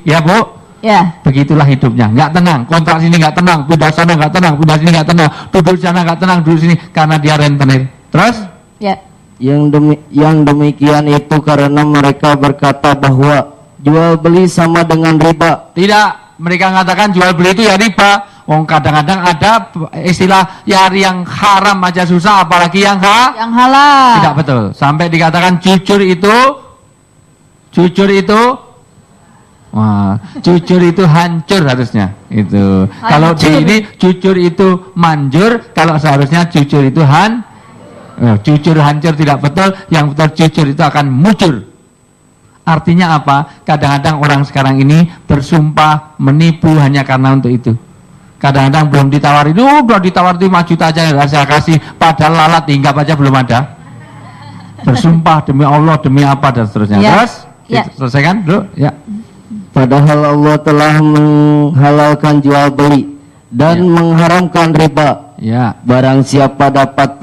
ya Bu? Ya. Begitulah hidupnya, nggak tenang, kontrak sini nggak tenang, pindah sana nggak tenang, pindah sini nggak tenang, duduk sana nggak tenang, duduk sini, karena dia rentenir. Terus? Ya. Yang demikian itu karena mereka berkata bahwa jual beli sama dengan riba. Tidak, mereka mengatakan jual beli itu ya riba. Kadang-kadang ada istilah ya yang haram aja susah, apalagi yang halal. Tidak betul. Sampai dikatakan jujur itu, wah, jujur itu hancur harusnya. Itu. Hancur. Kalau di ini jujur itu manjur, kalau seharusnya jujur itu jujur hancur tidak betul, yang betul jujur itu akan mujur. Artinya apa? Kadang-kadang orang sekarang ini bersumpah menipu hanya karena untuk itu. Kadang-kadang belum ditawari, belum ditawar 5 juta aja saya kasih, padahal lalat hinggap aja belum ada. Bersumpah demi Allah, demi apa dan seterusnya. Ya. Terus selesaikan dulu, ya. Padahal Allah telah menghalalkan jual beli dan mengharamkan riba. Ya. Barang siapa dapat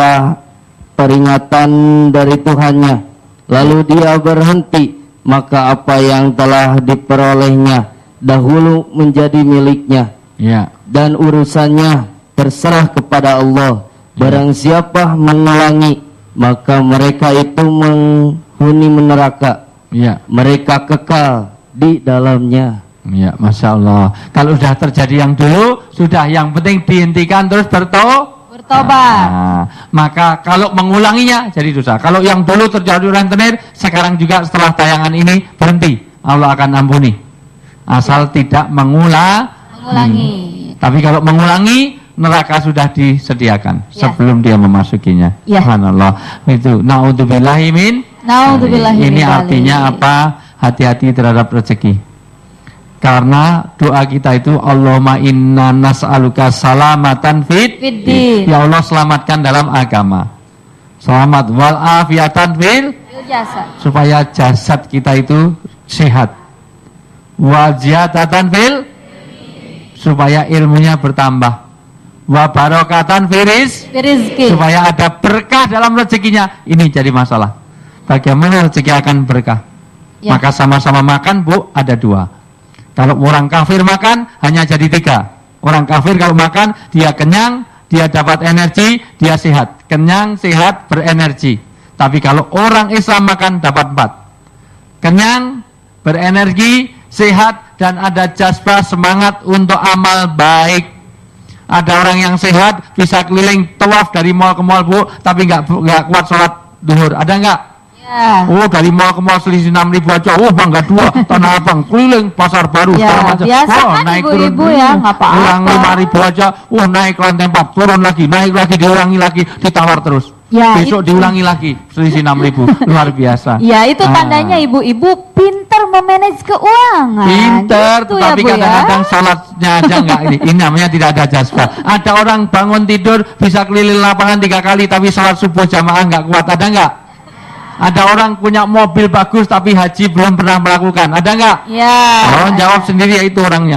peringatan dari Tuhannya, lalu dia berhenti, maka apa yang telah diperolehnya dahulu menjadi miliknya. Ya. Dan urusannya terserah kepada Allah. Barang siapa mengulangi, maka mereka itu menghuni neraka. Ya. Mereka kekal di dalamnya. Ya, Masya Allah. Kalau sudah terjadi yang dulu, sudah, yang penting dihentikan terus bertobat. Nah, maka kalau mengulanginya jadi dosa. Kalau yang dulu terjadi rentenir, sekarang juga setelah tayangan ini berhenti, Allah akan ampuni. Asal tidak mengulangi. Tapi kalau mengulangi, neraka sudah disediakan sebelum dia memasukinya. Subhanallah. Itu naudzubillahi min. Ini artinya apa? Hati-hati terhadap rezeki. Karena doa kita itu Allahumma inna nas'aluka salamatan fiddin. Ya Allah, selamatkan dalam agama. Selamat wal afiatan fil jasad. Supaya jasad kita itu sehat. Wa ziyadatan fil, supaya ilmunya bertambah. Wa barokatan firis, supaya ada berkah dalam rezekinya. Ini jadi masalah. Bagaimana rezeki akan berkah? Maka sama-sama makan, Bu, ada 2. Kalau orang kafir makan hanya jadi 3. Orang kafir kalau makan dia kenyang, dia dapat energi, dia sehat. Kenyang, sehat, berenergi. Tapi kalau orang Islam makan dapat 4. Kenyang, berenergi, sehat, dan ada jazbah, semangat untuk amal baik. Ada orang yang sehat bisa keliling tawaf dari mall ke mall, Bu, tapi nggak kuat sholat duhur. Ada nggak? Oh, dari mall ke mall selisih 6.000 aja. Oh, bangga 2 Tanah Abang, keliling pasar baru segala macam. Biasa kan naik ibu-ibu turun, ya, nggak apa-apa. Ulang 5.000 aja. Naik lantai 4, turun lagi, naik lagi, diulangi lagi, ditawar terus. Besok diulangi lagi, selisih 6.000. Luar biasa. Ya, itu tandanya ibu-ibu pintar memanage keuangan. Pintar, gitu tetapi ya, kadang-kadang sholatnya aja enggak ini. Ini namanya tidak ada jazbah. Ada orang bangun tidur bisa keliling lapangan 3 kali, tapi sholat subuh jamaah enggak kuat. Ada enggak? Ada orang punya mobil bagus tapi haji belum pernah melakukan. Ada enggak? Jawab sendiri, ya itu orangnya.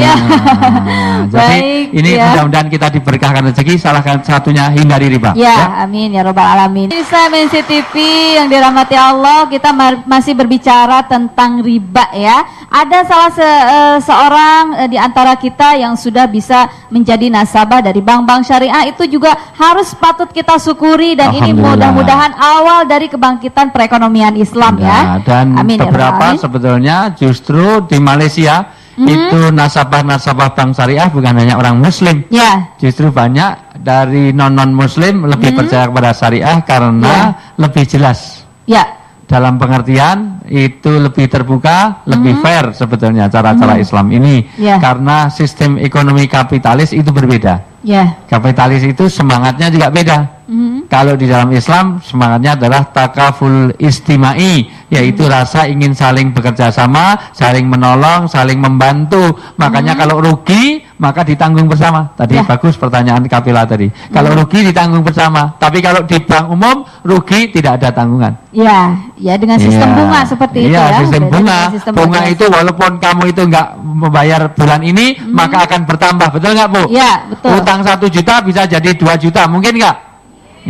Jadi ini mudah-mudahan kita diberkahkan rezeki. Salah satunya hindari riba. Amin ya robbal alamin. Pemirsa MNC TV yang dirahmati Allah, kita masih berbicara tentang riba ya. Ada salah seorang di antara kita yang sudah bisa menjadi nasabah dari bank-bank syariah, itu juga harus patut kita syukuri, dan ini mudah-mudahan awal dari kebangkitan perekonomian Islam ya. Dan amin, beberapa sebetulnya justru di Malaysia itu nasabah-nasabah bank syariah bukan hanya orang muslim. Justru banyak dari non muslim lebih percaya kepada syariah karena lebih jelas. Dalam pengertian itu lebih terbuka, lebih fair sebetulnya cara-cara Islam ini. Karena sistem ekonomi kapitalis itu berbeda. Kapitalis itu semangatnya juga beda. Kalau di dalam Islam semangatnya adalah takaful istimai, yaitu rasa ingin saling bekerja sama, saling menolong, saling membantu. Makanya kalau rugi maka ditanggung bersama. Tadi bagus pertanyaan Kapila tadi. Kalau rugi ditanggung bersama, tapi kalau di bank umum rugi tidak ada tanggungan. Ya dengan sistem bunga seperti itu ya. Sistem bunga. Bunga itu walaupun kamu itu nggak membayar bulan ini, maka akan bertambah. Betul nggak, Bu? Betul. Utang 1 juta bisa jadi 2 juta, mungkin nggak?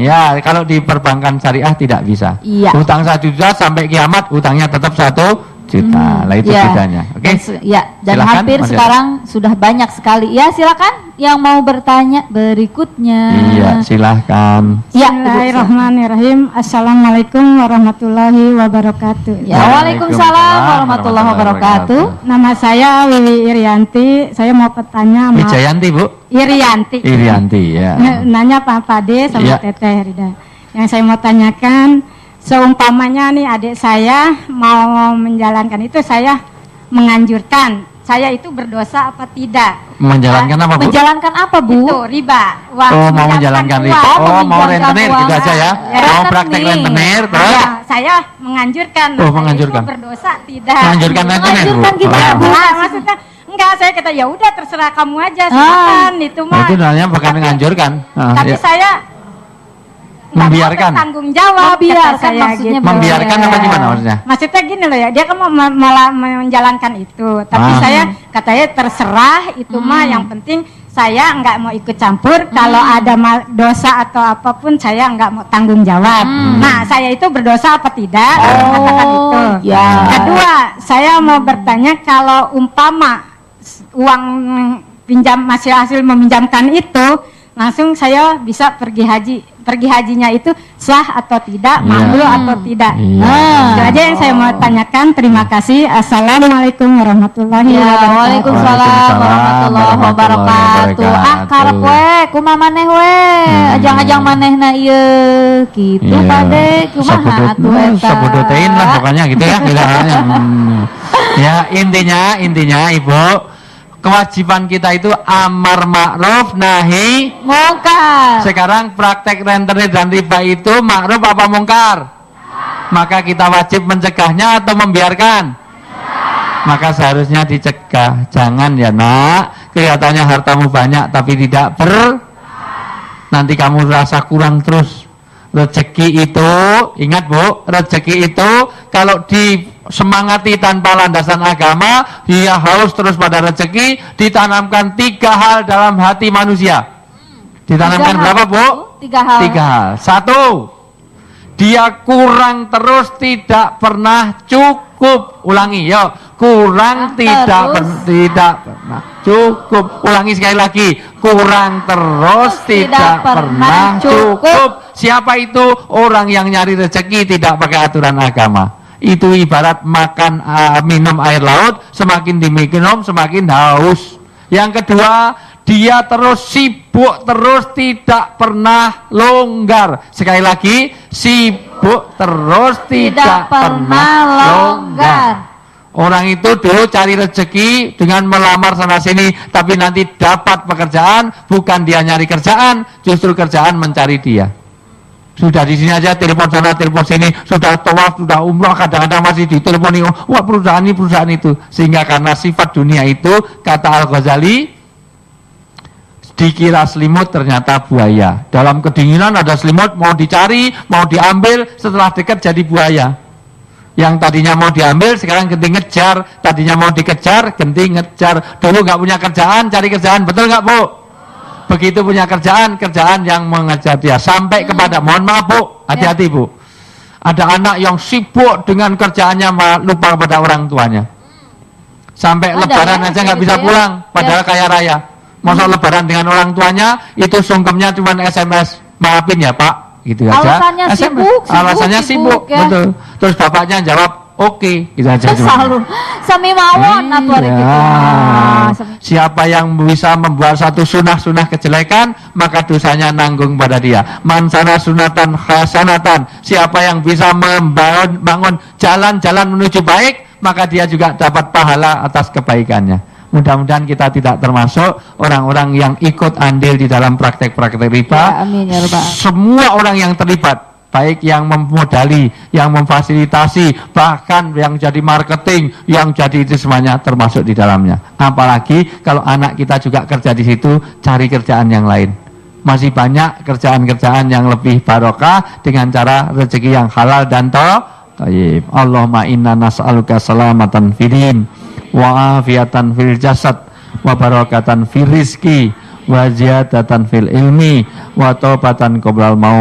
Kalau di perbankan syariah tidak bisa. Utang 1 juta sampai kiamat utangnya tetap 1 juta. Lah itu Ya. bedanya. Oke. Dan Silakan, hampir Mas sekarang sudah banyak sekali. Ya, silakan yang mau bertanya berikutnya. Iya, silahkan. Ya, Bismillahirrahmanirrahim. Assalamualaikum warahmatullahi wabarakatuh. Ya, waalaikumsalam warahmatullahi wabarakatuh. Nama saya Wiwi Irianti. Saya mau bertanya sama Wijayanti, Bu. Irianti. Irianti, ya. Nanya Pak Pade sama Iya. Teteh Rida. Yang saya mau tanyakan, seumpamanya nih adik saya mau menjalankan itu, saya menganjurkan. Saya itu berdosa apa tidak? Menjalankan apa, Bu? Menjalankan apa, Bu? Itu riba. Oh, mau menjalankan riba. uang. Oh, mau menjalankan rentenir uang. gitu aja ya. Ya, Mau praktek rentenir, terus Ya, saya menganjurkan. Oh, Saya menganjurkan. itu berdosa tidak? menganjurkan rentenir, Bu. Menganjurkan gitu, Oh. Bu. Nah, maksudnya enggak, saya kata ya udah terserah kamu aja, silakan itu Nah, mah. itu namanya bukan menganjurkan. Ah, Tapi ya. saya nggak Membiarkan. mau bertanggung jawab, Membiarkan kata saya maksudnya, gitu. Membiarkan apa gimana maksudnya? Maksudnya gini loh ya, dia kan mau malah menjalankan itu, tapi Ah. saya katanya terserah itu mah, yang penting saya nggak mau ikut campur. Kalau ada dosa atau apapun saya nggak mau tanggung jawab. Nah, saya itu berdosa apa tidak? Katakan itu. ya. Kedua, saya mau bertanya, kalau umpama uang pinjam masih hasil meminjamkan itu, langsung saya bisa pergi haji. Pergi hajinya itu sah atau tidak, makruh atau tidak. Iya. Itu aja yang saya mau tanyakan. Terima kasih. Assalamualaikum warahmatullahi Ya, wabarakatuh. waalaikumsalam Waalaikumsalam warahmatullahi wabarakatuh. Ah, karep we, kumaha maneh we? Ajang-ajang manehna ieu. Gitu, Iya. Pade. Kumaha atuh eta? Sebudutein lah pokoknya gitu ya. Ya, intinya Ibu, kewajiban kita itu amar ma'ruf nahi. Mungkar. Sekarang praktek rentenir dan riba itu ma'ruf apa mungkar? Maka kita wajib mencegahnya atau membiarkan? Maka seharusnya dicegah. Jangan ya nak, kelihatannya hartamu banyak tapi tidak nanti kamu rasa kurang terus. Rezeki itu, ingat Bu, rezeki itu kalau disemangati tanpa landasan agama, dia haus terus pada rezeki. Ditanamkan 3 hal dalam hati manusia. Ditanamkan 3 hal, berapa, Bu? 3 hal. 3 hal. 1, dia kurang terus, tidak pernah cukup. Ulangi, yuk. Kurang tidak pernah cukup. Ulangi sekali lagi. Kurang terus, tidak pernah cukup. Siapa itu? Orang yang nyari rezeki tidak pakai aturan agama. Itu ibarat makan minum air laut, semakin diminum semakin haus. Yang kedua, dia terus sibuk terus, tidak pernah longgar. Sekali lagi, sibuk terus, tidak pernah longgar. Orang itu dulu cari rezeki dengan melamar sana sini, tapi nanti dapat pekerjaan, bukan dia nyari kerjaan, justru kerjaan mencari dia. Sudah di sini aja, telepon sana, telepon sini, sudah tawaf, sudah umrah, kadang-kadang masih diteleponi, wah perusahaan ini, perusahaan itu. Sehingga karena sifat dunia itu, kata Al-Ghazali, dikira selimut ternyata buaya. Dalam kedinginan ada selimut, mau dicari, mau diambil, setelah dekat jadi buaya. Yang tadinya mau diambil, sekarang ganti ngejar. Tadinya mau dikejar, ganti ngejar. Dulu nggak punya kerjaan, cari kerjaan, betul nggak Bu? Begitu punya kerjaan, kerjaan yang mengejar dia. Sampai kepada, mohon maaf Bu, hati-hati Bu. Ada anak yang sibuk dengan kerjaannya, lupa kepada orang tuanya. Sampai lebaran aja nggak bisa pulang, padahal kaya raya. Masa lebaran dengan orang tuanya, itu sungkemnya cuma SMS, maafin ya Pak. Gitu aja. Alasannya sibuk, Alasannya sibuk, ya. betul. Terus bapaknya jawab, oke, gitu aja. Selalu sami mawon atuh Iya. gitu. Siapa yang bisa membuat satu sunah kejelekan, maka dosanya nanggung pada dia. Man sana sunatan hasanatan. Siapa yang bisa membangun jalan-jalan menuju baik, maka dia juga dapat pahala atas kebaikannya. Mudah-mudahan kita tidak termasuk orang-orang yang ikut andil di dalam praktek-praktek riba. Ya, amin ya Rabbal. Semua orang yang terlibat, baik yang memodali, yang memfasilitasi, bahkan yang jadi marketing, yang jadi itu semuanya termasuk di dalamnya. Apalagi kalau anak kita juga kerja di situ, cari kerjaan yang lain. Masih banyak kerjaan-kerjaan yang lebih barokah dengan cara rezeki yang halal dan thayyib. Allahumma inna nas'aluka salamatan fidin wa afiatan fil jasad wa barakatan fil rizki wa ziyadatan fil ilmi wa taubatan qoblal maut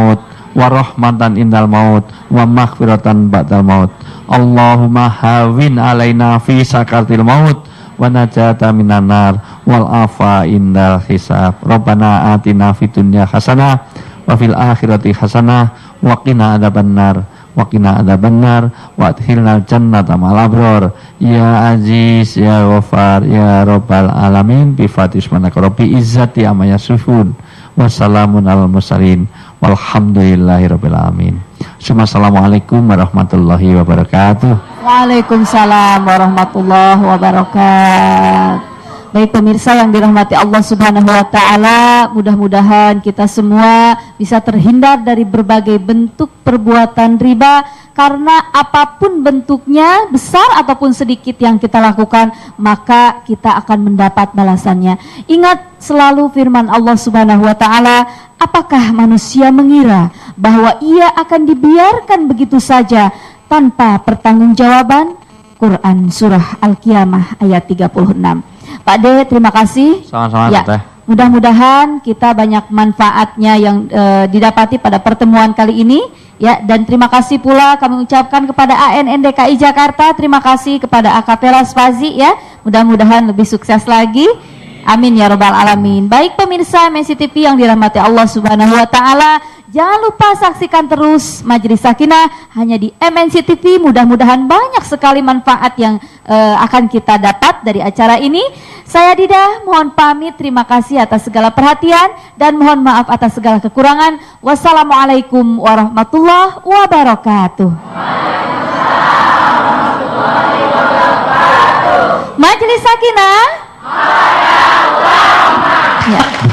wa rahmatan indal maut wa maghfiratan ba'dal maut. Allahumma hawin alaina fi sakaratil maut wa najata minan nar wal afa indal hisab. Rabbana atina fid dunya hasanah wa fil akhirati hasanah wa qina adzabannar wa qina adzabannar wa adkhilnal jannata ma'al abrar ya aziz ya ghafar ya rabbal alamin bi fatismanaka rabbi izzati amma yasifun wa salamun alal mursalin walhamdulillahi rabbil alamin. Assalamualaikum warahmatullahi wabarakatuh. Waalaikumsalam warahmatullahi wabarakatuh. Baik pemirsa yang dirahmati Allah Subhanahu wa taala, mudah-mudahan kita semua bisa terhindar dari berbagai bentuk perbuatan riba, karena apapun bentuknya, besar ataupun sedikit yang kita lakukan, maka kita akan mendapat balasannya. Ingat selalu firman Allah Subhanahu wa taala, apakah manusia mengira bahwa ia akan dibiarkan begitu saja tanpa pertanggungjawaban? Quran surah Al-Qiyamah ayat 36. Pak De, terima kasih. Sama-sama, ya, Teh. Mudah-mudahan kita banyak manfaatnya yang didapati pada pertemuan kali ini. Ya, dan terima kasih pula kami ucapkan kepada ANN DKI Jakarta. Terima kasih kepada Akapela Sfazi ya. Mudah-mudahan lebih sukses lagi. Amin ya robbal alamin. Baik pemirsa MNC TV yang dirahmati Allah Subhanahu wa taala, jangan lupa saksikan terus Majelis Sakinah hanya di MNC TV. Mudah-mudahan banyak sekali manfaat yang akan kita dapat dari acara ini. Saya Dida mohon pamit, terima kasih atas segala perhatian dan mohon maaf atas segala kekurangan. Wassalamualaikum warahmatullahi wabarakatuh. Majelis Sakinah. Ya.